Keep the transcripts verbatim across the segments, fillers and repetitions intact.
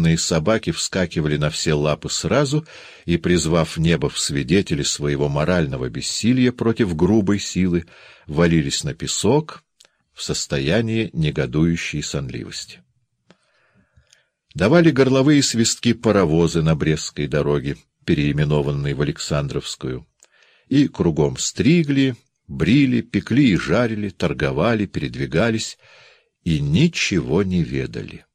опытные собаки вскакивали на все лапы сразу и, призвав небо в свидетели своего морального бессилия против грубой силы, валились на песок в состоянии негодующей сонливости. Давали горловые свистки паровозы на Брестской дороге, переименованной в Александровскую, и кругом стригли, брили, пекли и жарили, торговали, передвигались и ничего не ведали.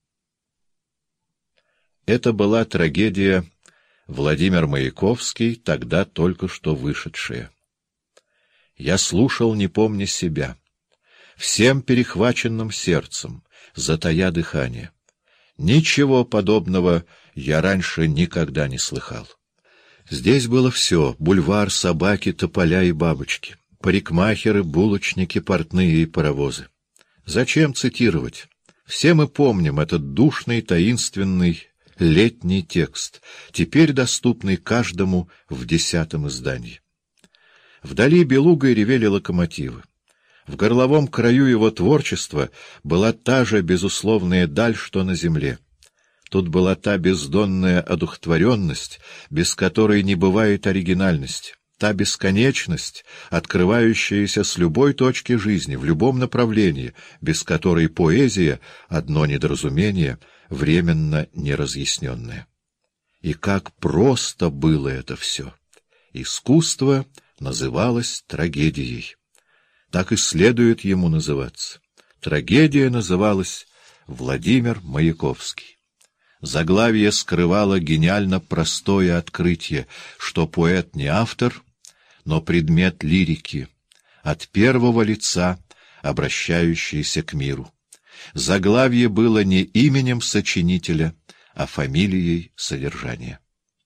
Это была трагедия Владимир Маяковский, тогда только что вышедшая. Я слушал, не помня себя, всем перехваченным сердцем, затая дыхание. Ничего подобного я раньше никогда не слыхал. Здесь было все — бульвар, собаки, тополя и бабочки, парикмахеры, булочники, портные и паровозы. Зачем цитировать? Все мы помним этот душный, таинственный летний текст, теперь доступный каждому в десятом издании. Вдали белугой ревели локомотивы. В горловом краю его творчества была та же безусловная даль, что на земле. Тут была та бездонная одухотворенность, без которой не бывает оригинальности, та бесконечность, открывающаяся с любой точки жизни, в любом направлении, без которой поэзия — одно недоразумение, временно неразъясненное. И как просто было это все! Искусство называлось трагедией. Так и следует ему называться. Трагедия называлась Владимир Маяковский. Заглавие скрывало гениально простое открытие, что поэт не автор, но предмет лирики, от первого лица, обращающийся к миру. Заглавие было не именем сочинителя, а фамилией содержания.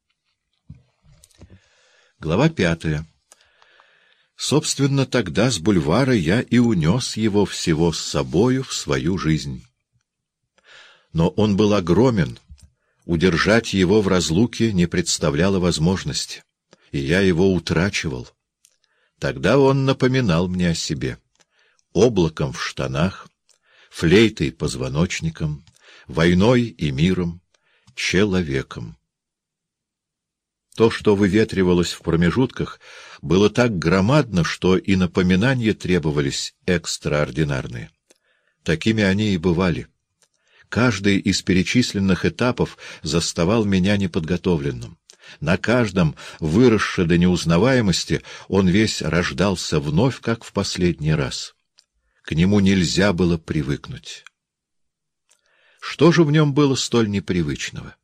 Глава пятая. Собственно, тогда с бульвара я и унес его всего с собою в свою жизнь. Но он был огромен, удержать его в разлуке не представляло возможности, и я его утрачивал. Тогда он напоминал мне о себе: облаком в штанах, флейтой позвоночником, войной и миром, человеком. То, что выветривалось в промежутках, было так громадно, что и напоминания требовались экстраординарные. Такими они и бывали. Каждый из перечисленных этапов заставал меня неподготовленным. На каждом, выросший до неузнаваемости, он весь рождался вновь, как в последний раз. К нему нельзя было привыкнуть. Что же в нем было столь непривычного?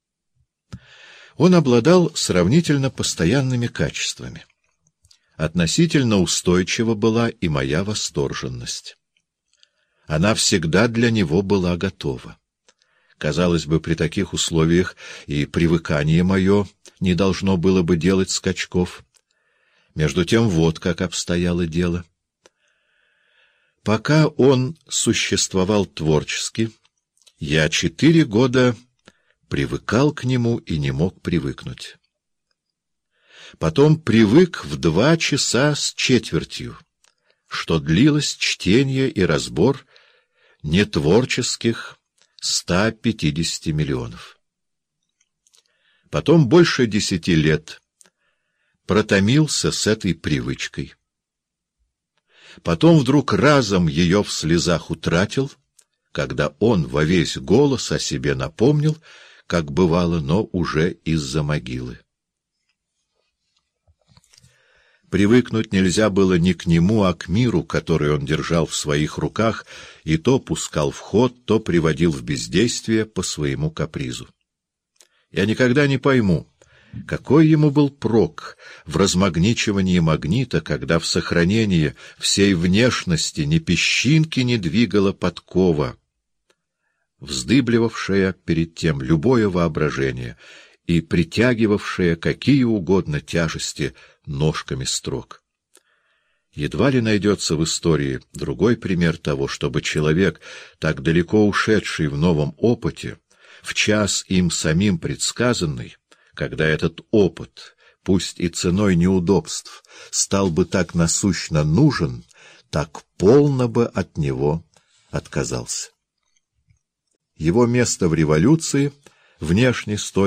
Он обладал сравнительно постоянными качествами. Относительно устойчива была и моя восторженность. Она всегда для него была готова. Казалось бы, при таких условиях и привыкание мое не должно было бы делать скачков. Между тем вот как обстояло дело. Пока он существовал творчески, я четыре года привыкал к нему и не мог привыкнуть. Потом привык в два часа с четвертью, что длилось чтение и разбор нетворческих ста пятидесяти миллионов. Потом больше десяти лет протомился с этой привычкой. Потом вдруг разом ее в слезах утратил, когда он во весь голос о себе напомнил, как бывало, но уже из-за могилы. Привыкнуть нельзя было не к нему, а к миру, который он держал в своих руках и то пускал в ход, то приводил в бездействие по своему капризу. Я никогда не пойму, какой ему был прок в размагничивании магнита, когда в сохранении всей внешности ни песчинки не двигала подкова, вздыбливавшая перед тем любое воображение и притягивавшая какие угодно тяжести ножками строк. Едва ли найдется в истории другой пример того, чтобы человек, так далеко ушедший в новом опыте, в час им самим предсказанный, когда этот опыт, пусть и ценой неудобств, стал бы так насущно нужен, так полно бы от него отказался. Его место в революции внешне столь